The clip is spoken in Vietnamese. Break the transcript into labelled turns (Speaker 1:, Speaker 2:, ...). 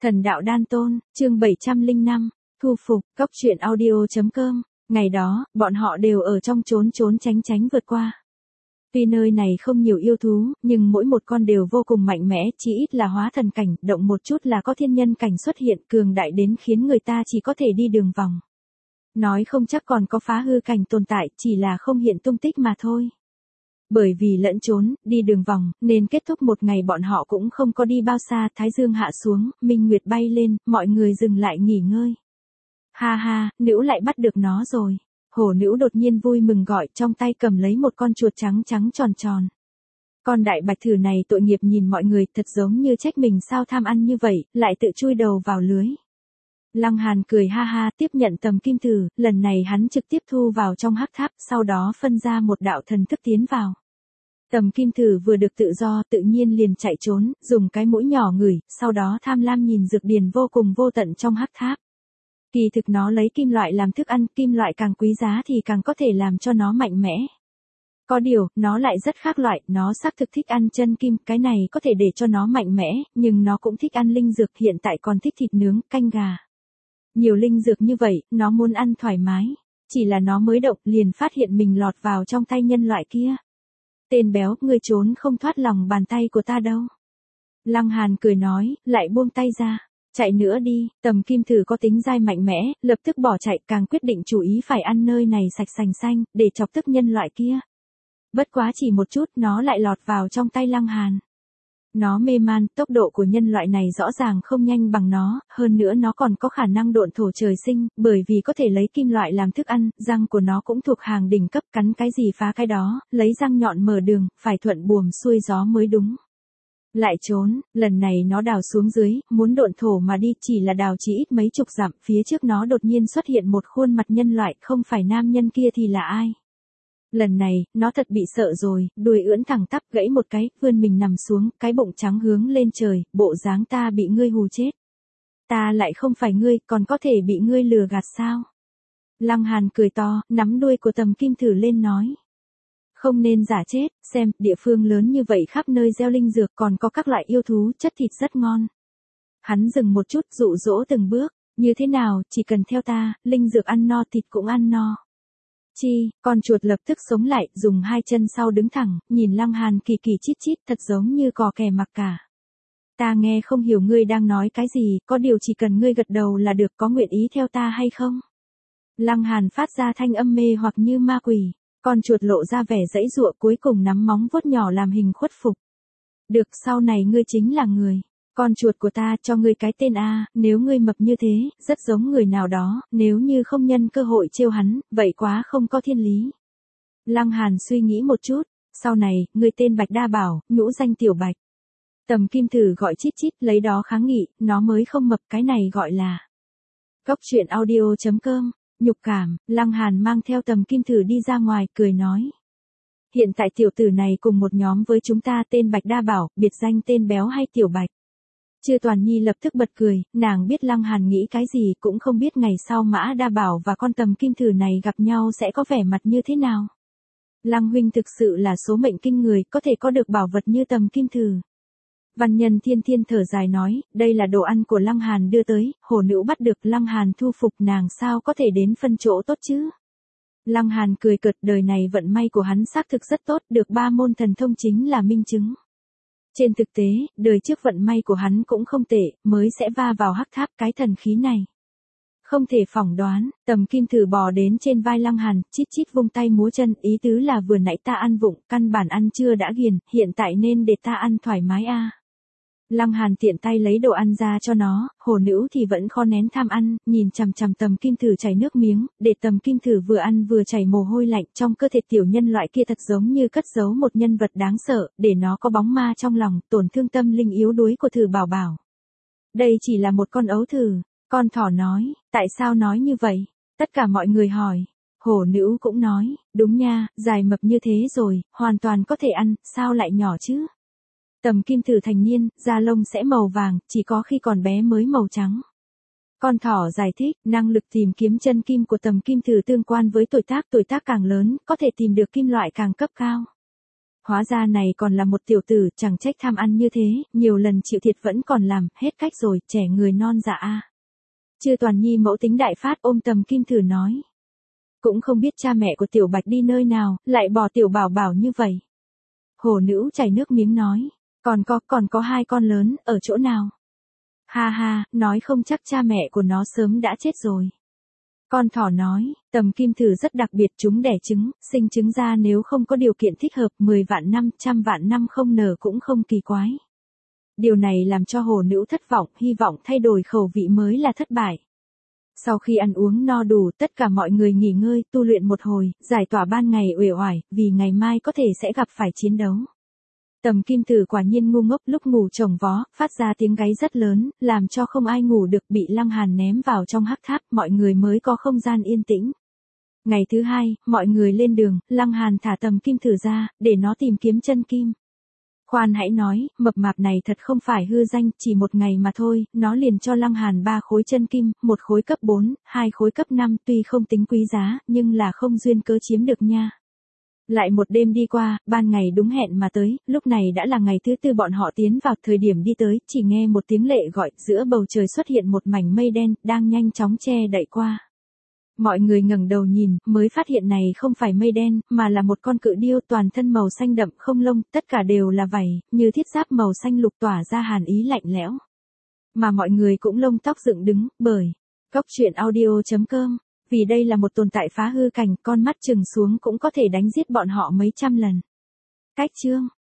Speaker 1: Thần đạo đan tôn, chương 705, thu phục, cóc truyện audio.com. Ngày đó, bọn họ đều ở trong trốn tránh tránh vượt qua. Tuy nơi này không nhiều yêu thú, nhưng mỗi một con đều vô cùng mạnh mẽ, chỉ ít là hóa thần cảnh, động một chút là có thiên nhân cảnh xuất hiện, cường đại đến khiến người ta chỉ có thể đi đường vòng. Nói không chắc còn có phá hư cảnh tồn tại, chỉ là không hiện tung tích mà thôi. Bởi vì lẫn trốn, đi đường vòng, nên kết thúc một ngày bọn họ cũng không có đi bao xa, thái dương hạ xuống, minh nguyệt bay lên, mọi người dừng lại nghỉ ngơi. Ha ha, nữ lại bắt được nó rồi. Hổ nữ đột nhiên vui mừng gọi, trong tay cầm lấy một con chuột trắng trắng tròn tròn. Con đại bạch thử này tội nghiệp nhìn mọi người, thật giống như trách mình sao tham ăn như vậy, lại tự chui đầu vào lưới. Lăng Hàn cười ha ha tiếp nhận tầm kim thử, lần này hắn trực tiếp thu vào trong hắc tháp, sau đó phân ra một đạo thần thức tiến vào. Tầm kim thử vừa được tự do tự nhiên liền chạy trốn, dùng cái mũi nhỏ ngửi, sau đó tham lam nhìn dược điền vô cùng vô tận trong hắc tháp. Kỳ thực nó lấy kim loại làm thức ăn, kim loại càng quý giá thì càng có thể làm cho nó mạnh mẽ. Có điều, nó lại rất khác loại, nó xác thực thích ăn chân kim, cái này có thể để cho nó mạnh mẽ, nhưng nó cũng thích ăn linh dược, hiện tại còn thích thịt nướng, canh gà. Nhiều linh dược như vậy, nó muốn ăn thoải mái. Chỉ là nó mới động, liền phát hiện mình lọt vào trong tay nhân loại kia. Tên béo, ngươi trốn không thoát lòng bàn tay của ta đâu. Lăng Hàn cười nói, lại buông tay ra. Chạy nữa đi, tầm kim thử có tính dai mạnh mẽ, lập tức bỏ chạy, càng quyết định chú ý phải ăn nơi này sạch sành xanh, để chọc tức nhân loại kia. Bất quá chỉ một chút, nó lại lọt vào trong tay Lăng Hàn. Nó mê man, tốc độ của nhân loại này rõ ràng không nhanh bằng nó, hơn nữa nó còn có khả năng độn thổ trời sinh, bởi vì có thể lấy kim loại làm thức ăn, răng của nó cũng thuộc hàng đỉnh cấp, cắn cái gì phá cái đó, lấy răng nhọn mở đường, phải thuận buồm xuôi gió mới đúng. Lại trốn, lần này nó đào xuống dưới, muốn độn thổ mà đi, chỉ là đào chỉ ít mấy chục dặm, phía trước nó đột nhiên xuất hiện một khuôn mặt nhân loại, không phải nam nhân kia thì là ai? Lần này, nó thật bị sợ rồi, đuôi ưỡn thẳng tắp gãy một cái, vươn mình nằm xuống, cái bụng trắng hướng lên trời, bộ dáng ta bị ngươi hù chết. Ta lại không phải ngươi, còn có thể bị ngươi lừa gạt sao? Lăng Hàn cười to, nắm đuôi của tầm kim thử lên nói. Không nên giả chết, xem, địa phương lớn như vậy khắp nơi gieo linh dược còn có các loại yêu thú, chất thịt rất ngon. Hắn dừng một chút dụ dỗ từng bước, như thế nào, chỉ cần theo ta, linh dược ăn no thịt cũng ăn no. Chi, con chuột lập tức sống lại, dùng hai chân sau đứng thẳng, nhìn Lăng Hàn kỳ kỳ chít chít, thật giống như cò kè mặc cả. Ta nghe không hiểu ngươi đang nói cái gì, có điều chỉ cần ngươi gật đầu là được, có nguyện ý theo ta hay không? Lăng Hàn phát ra thanh âm mê hoặc như ma quỷ. Con chuột lộ ra vẻ giãy giụa, cuối cùng nắm móng vuốt nhỏ làm hình khuất phục. Được, sau này ngươi chính là người. Con chuột của ta cho ngươi cái tên A, nếu ngươi mập như thế, rất giống người nào đó, nếu như không nhân cơ hội trêu hắn, vậy quá không có thiên lý. Lăng Hàn suy nghĩ một chút, sau này, ngươi tên Bạch Đa Bảo, nhũ danh Tiểu Bạch. Tầm kim thử gọi chít chít, lấy đó kháng nghị, nó mới không mập, cái này gọi là cóc truyện audio.com. Nhục cảm, Lăng Hàn mang theo tầm kim thử đi ra ngoài, cười nói. Hiện tại tiểu tử này cùng một nhóm với chúng ta, tên Bạch Đa Bảo, biệt danh tên béo hay Tiểu Bạch. Chư Toàn Nhi lập tức bật cười, nàng biết Lăng Hàn nghĩ cái gì, cũng không biết ngày sau Mã Đa Bảo và con tầm kim thử này gặp nhau sẽ có vẻ mặt như thế nào. Lăng huynh thực sự là số mệnh kinh người, có thể có được bảo vật như tầm kim thử. Văn Nhân Thiên Thiên thở dài nói, đây là đồ ăn của Lăng Hàn đưa tới, hổ nữ bắt được, Lăng Hàn thu phục, nàng sao có thể đến phân chỗ tốt chứ? Lăng Hàn cười cợt, đời này vận may của hắn xác thực rất tốt, được 3 môn thần thông chính là minh chứng. Trên thực tế, đời trước vận may của hắn cũng không tệ, mới sẽ va vào hắc tháp cái thần khí này. Không thể phỏng đoán, tầm kim thử bò đến trên vai Lăng Hàn, chít chít vung tay múa chân, ý tứ là vừa nãy ta ăn vụng, căn bản ăn chưa đã ghiền, hiện tại nên để ta ăn thoải mái a. Lăng Hàn tiện tay lấy đồ ăn ra cho nó, hổ nữ thì vẫn khó nén tham ăn, nhìn chằm chằm tầm kim thử chảy nước miếng, để tầm kim thử vừa ăn vừa chảy mồ hôi lạnh, trong cơ thể tiểu nhân loại kia thật giống như cất giấu một nhân vật đáng sợ, để nó có bóng ma trong lòng, tổn thương tâm linh yếu đuối của thử bảo bảo. Đây chỉ là một con ấu thử, con thỏ nói, tại sao nói như vậy? Tất cả mọi người hỏi. Hổ nữ cũng nói, đúng nha, dài mập như thế rồi, hoàn toàn có thể ăn, sao lại nhỏ chứ? Tầm kim thử thành niên, da lông sẽ màu vàng, chỉ có khi còn bé mới màu trắng. Con thỏ giải thích, năng lực tìm kiếm chân kim của tầm kim thử tương quan với tuổi tác càng lớn, có thể tìm được kim loại càng cấp cao. Hóa ra này còn là một tiểu tử, chẳng trách tham ăn như thế, nhiều lần chịu thiệt vẫn còn làm, hết cách rồi, trẻ người non dạ a. Chư Toàn Nhi mẫu tính đại phát ôm Tầm Kim Thử nói. Cũng không biết cha mẹ của Tiểu Bạch đi nơi nào, lại bỏ Tiểu Bảo Bảo như vậy. Hổ Nữ chảy nước miếng nói, còn có 2 con lớn, ở chỗ nào? Ha ha, nói không chắc cha mẹ của nó sớm đã chết rồi. Con thỏ nói, Tầm Kim Thử rất đặc biệt, chúng đẻ trứng, sinh trứng ra nếu không có điều kiện thích hợp, 10 vạn năm, 100 vạn năm không nở cũng không kỳ quái. Điều này làm cho Hổ Nữ thất vọng, hy vọng thay đổi khẩu vị mới là thất bại. Sau khi ăn uống no đủ, tất cả mọi người nghỉ ngơi, tu luyện một hồi, giải tỏa ban ngày uể oải, vì ngày mai có thể sẽ gặp phải chiến đấu. Tầm Kim Tử quả nhiên ngu ngốc, lúc ngủ chồng vó, phát ra tiếng gáy rất lớn, làm cho không ai ngủ được, bị Lăng Hàn ném vào trong hắc tháp, mọi người mới có không gian yên tĩnh. Ngày thứ 2, mọi người lên đường, Lăng Hàn thả Tầm Kim Tử ra, để nó tìm kiếm chân kim. Khoan hãy nói, mập mạp này thật không phải hư danh, chỉ một ngày mà thôi, nó liền cho Lăng Hàn 3 khối chân kim, 1 khối cấp 4, 2 khối cấp 5, tuy không tính quý giá, nhưng là không duyên cớ chiếm được nha. Lại một đêm đi qua, ban ngày đúng hẹn mà tới, lúc này đã là ngày thứ 4 bọn họ tiến vào, thời điểm đi tới, chỉ nghe một tiếng lệ gọi, giữa bầu trời xuất hiện một mảnh mây đen, đang nhanh chóng che đậy qua. Mọi người ngẩng đầu nhìn, mới phát hiện này không phải mây đen, mà là một con cự điêu toàn thân màu xanh đậm không lông, tất cả đều là vảy, như thiết giáp màu xanh lục tỏa ra hàn ý lạnh lẽo. Mà mọi người cũng lông tóc dựng đứng, bởi Goctruyện.audio.com, vì đây là một tồn tại phá hư cảnh, con mắt chừng xuống cũng có thể đánh giết bọn họ mấy trăm lần. Cách chương